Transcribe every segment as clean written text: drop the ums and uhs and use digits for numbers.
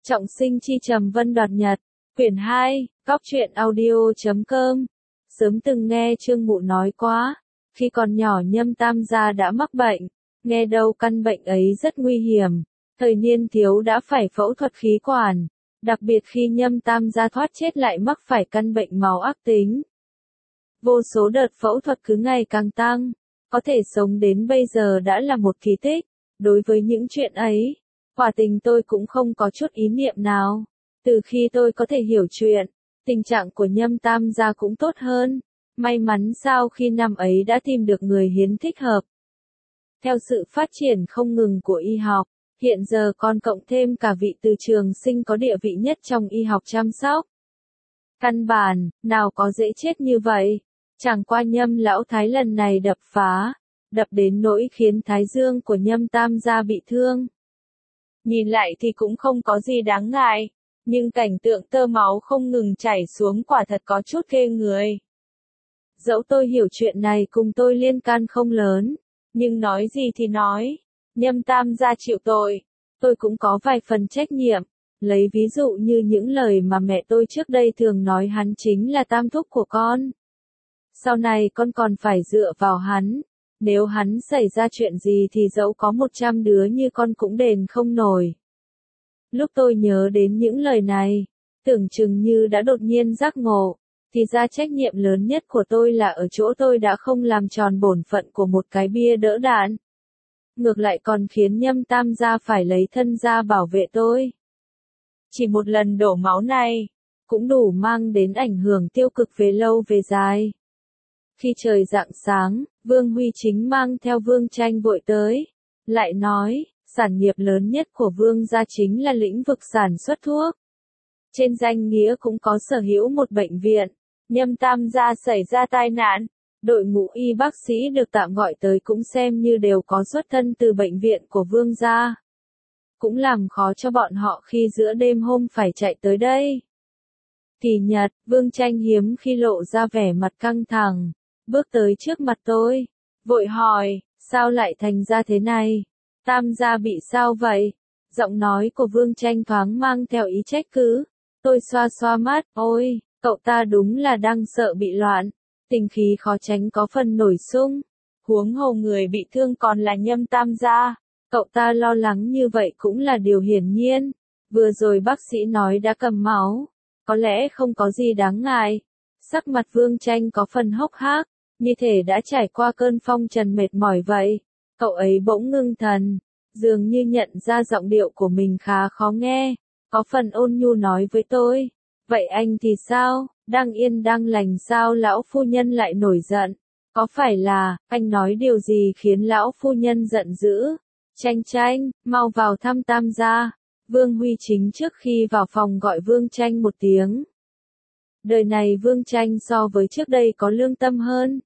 Trọng sinh chi trầm vân đoạt nhật, quyển 2, góc truyện audio.com. Sớm từng nghe Trương Mụ nói quá, khi còn nhỏ Nhâm Tam gia đã mắc bệnh, nghe đâu căn bệnh ấy rất nguy hiểm, thời niên thiếu đã phải phẫu thuật khí quản, đặc biệt khi Nhâm Tam gia thoát chết lại mắc phải căn bệnh máu ác tính. Vô số đợt phẫu thuật cứ ngày càng tăng, có thể sống đến bây giờ đã là một kỳ tích. Đối với những chuyện ấy, quả tình tôi cũng không có chút ý niệm nào. Từ khi tôi có thể hiểu chuyện, tình trạng của Nhâm Tam gia cũng tốt hơn. May mắn sau khi năm ấy đã tìm được người hiến thích hợp. Theo sự phát triển không ngừng của y học, hiện giờ còn cộng thêm cả vị từ trường sinh có địa vị nhất trong y học chăm sóc. Căn bản, nào có dễ chết như vậy. Chẳng qua Nhâm lão thái lần này đập đến nỗi khiến thái dương của Nhâm Tam gia bị thương. Nhìn lại thì cũng không có gì đáng ngại, nhưng cảnh tượng tơ máu không ngừng chảy xuống quả thật có chút ghê người. Dẫu tôi hiểu chuyện này cùng tôi liên can không lớn, nhưng nói gì thì nói, Nhâm Tam gia chịu tội, tôi cũng có vài phần trách nhiệm. Lấy ví dụ như những lời mà mẹ tôi trước đây thường nói hắn chính là tam thúc của con. Sau này con còn phải dựa vào hắn. Nếu hắn xảy ra chuyện gì thì dẫu có 100 đứa như con cũng đền không nổi. Lúc tôi nhớ đến những lời này, tưởng chừng như đã đột nhiên giác ngộ, thì ra trách nhiệm lớn nhất của tôi là ở chỗ tôi đã không làm tròn bổn phận của một cái bia đỡ đạn. Ngược lại còn khiến Nhâm Tam gia phải lấy thân ra bảo vệ tôi. Chỉ một lần đổ máu này, cũng đủ mang đến ảnh hưởng tiêu cực về lâu về dài. Khi trời rạng sáng, Vương Huy Chính mang theo Vương Tranh vội tới, lại nói, sản nghiệp lớn nhất của Vương gia chính là lĩnh vực sản xuất thuốc. Trên danh nghĩa cũng có sở hữu một bệnh viện, Nhâm Tam gia xảy ra tai nạn, đội ngũ y bác sĩ được tạm gọi tới cũng xem như đều có xuất thân từ bệnh viện của Vương gia. Cũng làm khó cho bọn họ khi giữa đêm hôm phải chạy tới đây. Kỳ nhật, Vương Tranh hiếm khi lộ ra vẻ mặt căng thẳng. Bước tới trước mặt tôi, vội hỏi, sao lại thành ra thế này? Tam gia bị sao vậy? Giọng nói của Vương Tranh thoáng mang theo ý trách cứ. Tôi xoa xoa mắt, ôi, cậu ta đúng là đang sợ bị loạn. Tình khí khó tránh có phần nổi sung. Huống hồ người bị thương còn là Nhâm Tam gia. Cậu ta lo lắng như vậy cũng là điều hiển nhiên. Vừa rồi bác sĩ nói đã cầm máu. Có lẽ không có gì đáng ngại. Sắc mặt Vương Tranh có phần hốc hác. Như thể đã trải qua cơn phong trần mệt mỏi vậy. Cậu ấy bỗng ngưng thần, dường như nhận ra giọng điệu của mình khá khó nghe, có phần ôn nhu nói với tôi. Vậy anh thì sao, đang yên đang lành sao lão phu nhân lại nổi giận? Có phải là, anh nói điều gì khiến lão phu nhân giận dữ? Tranh, mau vào thăm Tam gia. Vương Huy Chính trước khi vào phòng gọi Vương Tranh một tiếng. Đời này Vương Tranh so với trước đây có lương tâm hơn.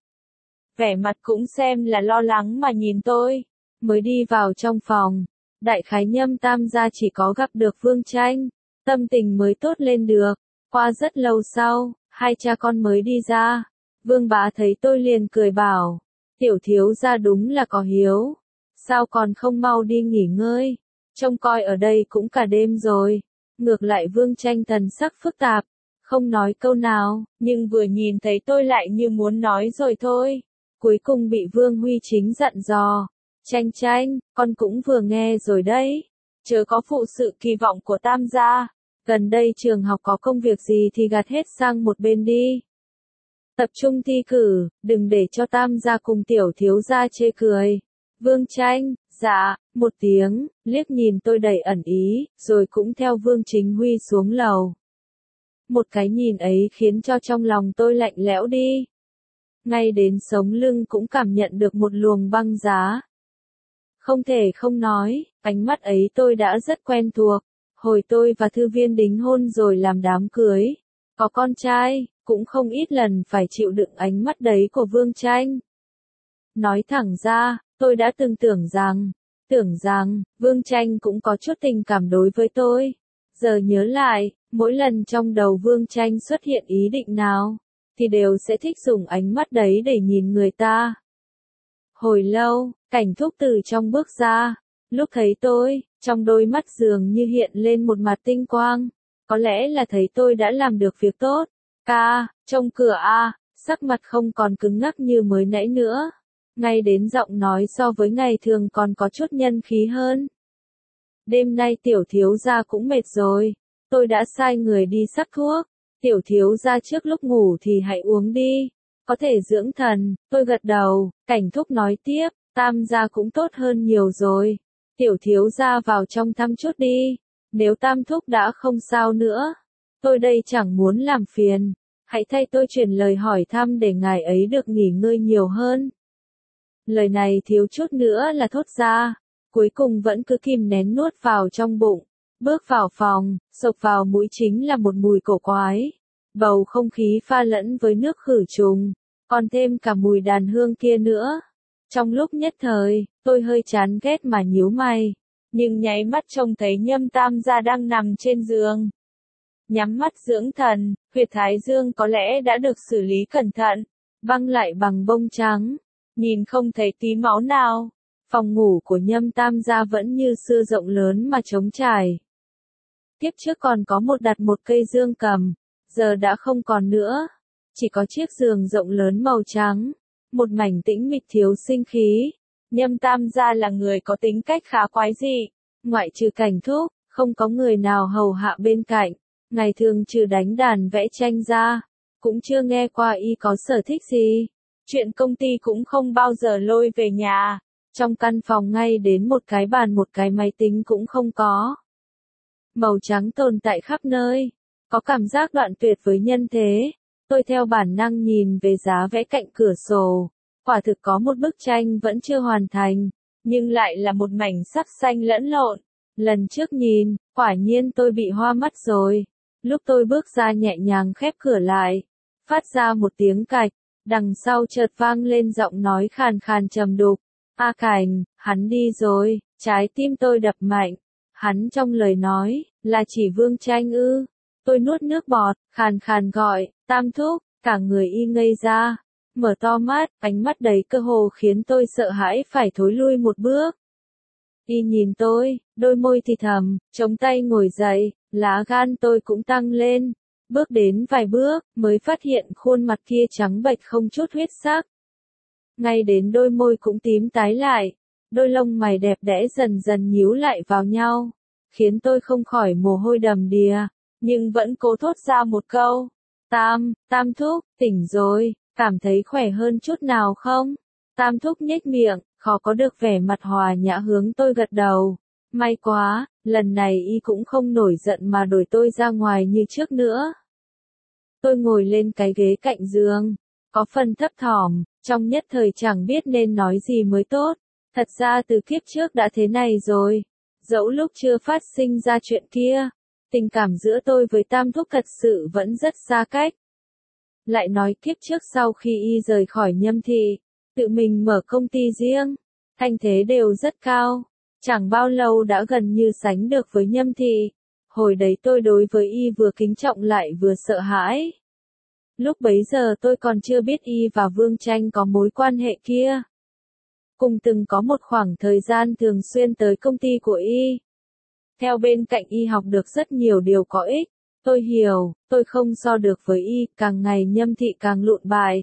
Vẻ mặt cũng xem là lo lắng mà nhìn tôi. Mới đi vào trong phòng, đại khái Nhâm Tam gia chỉ có gặp được Vương Tranh, tâm tình mới tốt lên được. Qua rất lâu sau, hai cha con mới đi ra. Vương bá thấy tôi liền cười bảo, tiểu thiếu gia đúng là có hiếu. Sao còn không mau đi nghỉ ngơi? Trông coi ở đây cũng cả đêm rồi. Ngược lại Vương Tranh thần sắc phức tạp, không nói câu nào, nhưng vừa nhìn thấy tôi lại như muốn nói rồi thôi. Cuối cùng bị Vương Huy Chính dặn dò. Tranh, con cũng vừa nghe rồi đấy. Chớ có phụ sự kỳ vọng của Tam gia. Gần đây trường học có công việc gì thì gạt hết sang một bên đi. Tập trung thi cử, đừng để cho Tam gia cùng tiểu thiếu gia chê cười. Vương Tranh, dạ, một tiếng, liếc nhìn tôi đầy ẩn ý, rồi cũng theo Vương Chính Huy xuống lầu. Một cái nhìn ấy khiến cho trong lòng tôi lạnh lẽo đi. Ngay đến sống lưng cũng cảm nhận được một luồng băng giá. Không thể không nói, ánh mắt ấy tôi đã rất quen thuộc. Hồi tôi và Thư Viên đính hôn rồi làm đám cưới, có con trai, cũng không ít lần phải chịu đựng ánh mắt đấy của Vương Tranh. Nói thẳng ra, tôi đã từng tưởng rằng, Vương Tranh cũng có chút tình cảm đối với tôi. Giờ nhớ lại, mỗi lần trong đầu Vương Tranh xuất hiện ý định nào, thì đều sẽ thích dùng ánh mắt đấy để nhìn người ta. Hồi lâu, Cảnh Thúc từ trong bước ra, lúc thấy tôi, Trong đôi mắt dường như hiện lên một mặt tinh quang. Có lẽ là thấy tôi đã làm được việc tốt. Ca, trông cửa a, sắc mặt không còn cứng ngắc như mới nãy nữa. Ngay đến giọng nói so với ngày thường còn có chút nhân khí hơn. Đêm nay tiểu thiếu gia cũng mệt rồi. Tôi đã sai người đi sắc thuốc. Tiểu thiếu gia trước lúc ngủ thì hãy uống đi. Có thể dưỡng thần. Tôi gật đầu. Cảnh thúc nói tiếp. Tam gia cũng tốt hơn nhiều rồi. Tiểu thiếu gia vào trong thăm chút đi. Nếu tam thúc đã không sao nữa. Tôi đây chẳng muốn làm phiền. Hãy thay tôi chuyển lời hỏi thăm để ngài ấy được nghỉ ngơi nhiều hơn. Lời này thiếu chút nữa là thốt ra. Cuối cùng vẫn cứ kìm nén nuốt vào trong bụng. Bước vào phòng, xộc vào mũi chính là một mùi cổ quái. Bầu không khí pha lẫn với nước khử trùng. Còn thêm cả mùi đàn hương kia nữa. Trong lúc nhất thời, tôi hơi chán ghét mà nhíu mày. Nhưng nháy mắt trông thấy Nhâm Tam gia đang nằm trên giường. Nhắm mắt dưỡng thần, huyệt thái dương có lẽ đã được xử lý cẩn thận. Băng lại bằng bông trắng. Nhìn không thấy tí máu nào. Phòng ngủ của Nhâm Tam gia vẫn như xưa rộng lớn mà trống trải. Tiếp trước còn có đặt một cây dương cầm. Giờ đã không còn nữa. Chỉ có chiếc giường rộng lớn màu trắng. Một mảnh tĩnh mịch thiếu sinh khí. Nhâm Tam gia là người có tính cách khá quái dị. Ngoại trừ Cảnh thúc, không có người nào hầu hạ bên cạnh. Ngày thường trừ đánh đàn vẽ tranh ra. Cũng chưa nghe qua y có sở thích gì. Chuyện công ty cũng không bao giờ lôi về nhà. Trong căn phòng ngay đến một cái bàn một cái máy tính cũng không có. Màu trắng tồn tại khắp nơi. Có cảm giác đoạn tuyệt với nhân thế. Tôi theo bản năng nhìn về giá vẽ cạnh cửa sổ. Quả thực có một bức tranh vẫn chưa hoàn thành. Nhưng lại là một mảnh sắc xanh lẫn lộn. Lần trước nhìn, quả nhiên tôi bị hoa mắt rồi. Lúc tôi bước ra nhẹ nhàng khép cửa lại. Phát ra một tiếng cạch. Đằng sau chợt vang lên giọng nói khàn khàn trầm đục. A Cảnh, hắn đi rồi. Trái tim tôi đập mạnh. Hắn trong lời nói, là chỉ Vương Tranh ư. Tôi nuốt nước bọt, khàn khàn gọi, Tam thúc, cả người y ngây ra. Mở to mắt, ánh mắt đầy cơ hồ khiến tôi sợ hãi phải thối lui một bước. Y nhìn tôi, đôi môi thì thầm, chống tay ngồi dậy, lá gan tôi cũng tăng lên. Bước đến vài bước, mới phát hiện khuôn mặt kia trắng bệch không chút huyết sắc. Ngay đến đôi môi cũng tím tái lại, đôi lông mày đẹp đẽ dần dần nhíu lại vào nhau, khiến tôi không khỏi mồ hôi đầm đìa, nhưng vẫn cố thốt ra một câu. Tam thúc, tỉnh rồi, cảm thấy khỏe hơn chút nào không? Tam thúc nhếch miệng, khó có được vẻ mặt hòa nhã hướng tôi gật đầu. May quá, lần này y cũng không nổi giận mà đuổi tôi ra ngoài như trước nữa. Tôi ngồi lên cái ghế cạnh giường, có phần thấp thỏm, trong nhất thời chẳng biết nên nói gì mới tốt. Thật ra từ kiếp trước đã thế này rồi. Dẫu lúc chưa phát sinh ra chuyện kia, tình cảm giữa tôi với Tam thúc thật sự vẫn rất xa cách. Lại nói kiếp trước sau khi y rời khỏi Nhâm thị, tự mình mở công ty riêng, thanh thế đều rất cao. Chẳng bao lâu đã gần như sánh được với Nhâm thị. Hồi đấy tôi đối với y vừa kính trọng lại vừa sợ hãi. Lúc bấy giờ tôi còn chưa biết y và Vương Tranh có mối quan hệ kia. Cùng từng có một khoảng thời gian thường xuyên tới công ty của y. Theo bên cạnh y học được rất nhiều điều có ích. Tôi hiểu, tôi không so được với y, càng ngày Nhâm thị càng lụn bại.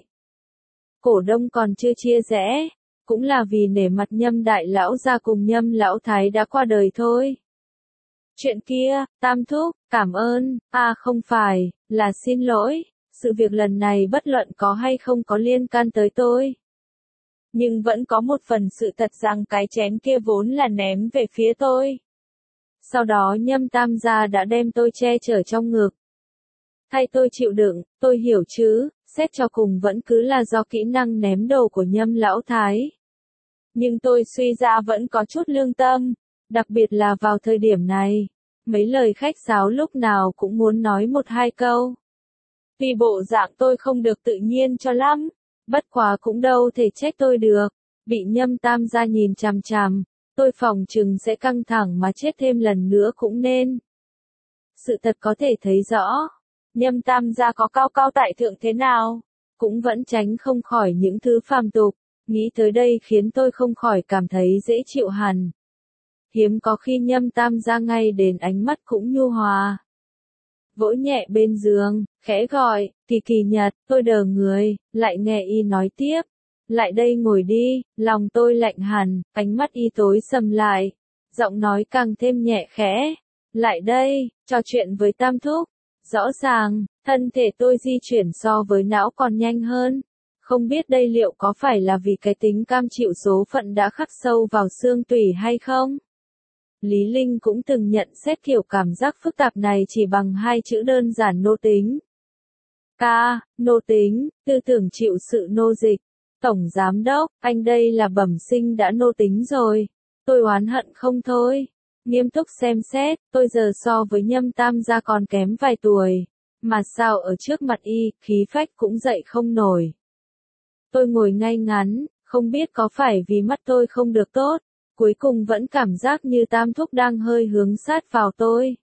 Cổ đông còn chưa chia rẽ, cũng là vì nể mặt Nhâm đại lão gia cùng Nhâm lão thái đã qua đời thôi. Chuyện kia, Tam thúc, cảm ơn, không phải, là xin lỗi, sự việc lần này bất luận có hay không có liên can tới tôi. Nhưng vẫn có một phần sự thật rằng cái chén kia vốn là ném về phía tôi. Sau đó Nhâm Tam gia đã đem tôi che chở trong ngực. Thay tôi chịu đựng, tôi hiểu chứ, xét cho cùng vẫn cứ là do kỹ năng ném đồ của Nhâm lão thái. Nhưng tôi suy ra vẫn có chút lương tâm, đặc biệt là vào thời điểm này. Mấy lời khách sáo lúc nào cũng muốn nói một hai câu. Vì bộ dạng tôi không được tự nhiên cho lắm, bất quá cũng đâu thể trách tôi được. Bị Nhâm Tam gia nhìn chằm chằm, tôi phòng chừng sẽ căng thẳng mà chết thêm lần nữa cũng nên. Sự thật có thể thấy rõ, Nhâm Tam gia có cao cao tại thượng thế nào, cũng vẫn tránh không khỏi những thứ phàm tục. Nghĩ tới đây khiến tôi không khỏi cảm thấy dễ chịu hẳn. Hiếm có khi Nhâm Tam gia ngay đến ánh mắt cũng nhu hòa. Vỗ nhẹ bên giường, khẽ gọi, Kỳ Kỳ Nhật, tôi đờ người, lại nghe y nói tiếp. Lại đây ngồi đi, lòng tôi lạnh hẳn, ánh mắt y tối sầm lại. Giọng nói càng thêm nhẹ khẽ. Lại đây, trò chuyện với Tam thúc. Rõ ràng, thân thể tôi di chuyển so với não còn nhanh hơn. Không biết đây liệu có phải là vì cái tính cam chịu số phận đã khắc sâu vào xương tủy hay không? Lý Linh cũng từng nhận xét kiểu cảm giác phức tạp này chỉ bằng hai chữ đơn giản nô tính. Nô tính, tư tưởng chịu sự nô dịch. Tổng giám đốc, anh đây là bẩm sinh đã nô tính rồi. Tôi oán hận không thôi. Nghiêm túc xem xét, tôi giờ so với Nhâm Tam gia còn kém vài tuổi. Mà sao ở trước mặt y, khí phách cũng dậy không nổi. Tôi ngồi ngay ngắn, không biết có phải vì mắt tôi không được tốt. Cuối cùng vẫn cảm giác như Tam thúc đang hơi hướng sát vào tôi.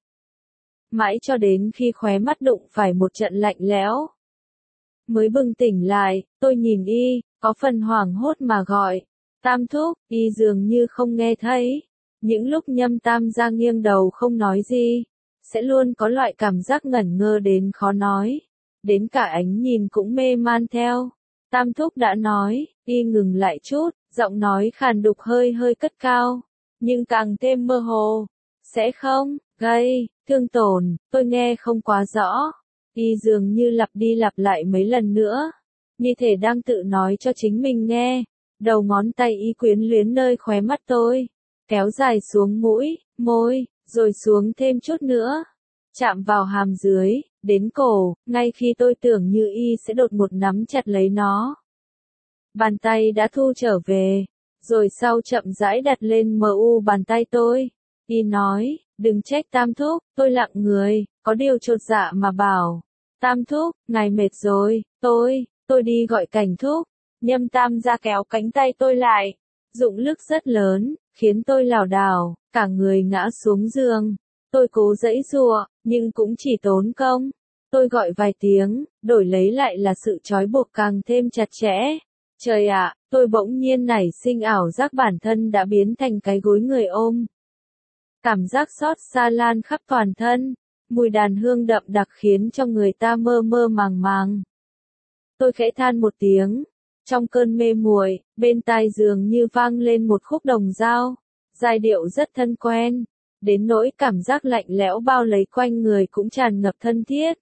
Mãi cho đến khi khóe mắt đụng phải một trận lạnh lẽo. Mới bừng tỉnh lại, tôi nhìn y, có phần hoảng hốt mà gọi. Tam thúc, y dường như không nghe thấy. Những lúc Nhâm Tam gia nghiêng đầu không nói gì, sẽ luôn có loại cảm giác ngẩn ngơ đến khó nói. Đến cả ánh nhìn cũng mê man theo. Tam thúc đã nói, y ngừng lại chút, giọng nói khàn đục hơi cất cao, nhưng càng thêm mơ hồ. Sẽ không, gây, thương tổn, tôi nghe không quá rõ. Y dường như lặp đi lặp lại mấy lần nữa, như thể đang tự nói cho chính mình nghe. Đầu ngón tay y quyến luyến nơi khóe mắt tôi, kéo dài xuống mũi, môi, rồi xuống thêm chút nữa. Chạm vào hàm dưới, đến cổ, ngay khi tôi tưởng như y sẽ đột ngột nắm chặt lấy nó. Bàn tay đã thu trở về, rồi sau chậm rãi đặt lên bàn tay tôi. Y nói, đừng trách Tam thúc, tôi lặng người, có điều chột dạ mà bảo. Tam thúc, ngài mệt rồi, tôi đi gọi Cảnh thúc. Nhâm Tam gia kéo cánh tay tôi lại, dụng lực rất lớn, khiến tôi lảo đảo, cả người ngã xuống giường. Tôi cố giãy giụa, nhưng cũng chỉ tốn công. Tôi gọi vài tiếng, đổi lấy lại là sự trói buộc càng thêm chặt chẽ. Trời ạ, tôi bỗng nhiên nảy sinh ảo giác bản thân đã biến thành cái gối người ôm. Cảm giác xót xa lan khắp toàn thân, mùi đàn hương đậm đặc khiến cho người ta mơ mơ màng màng. Tôi khẽ than một tiếng, trong cơn mê muội, bên tai dường như vang lên một khúc đồng dao, giai điệu rất thân quen, đến nỗi cảm giác lạnh lẽo bao lấy quanh người cũng tràn ngập thân thiết.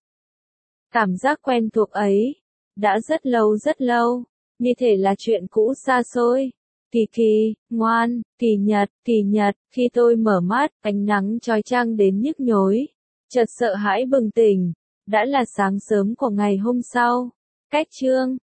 Cảm giác quen thuộc ấy, đã rất lâu, như thể là chuyện cũ xa xôi. Kỳ Kỳ, ngoan, Kỳ Nhật, khi tôi mở mắt, ánh nắng chói chang đến nhức nhối. Chợt sợ hãi bừng tỉnh, đã là sáng sớm của ngày hôm sau. Cách chương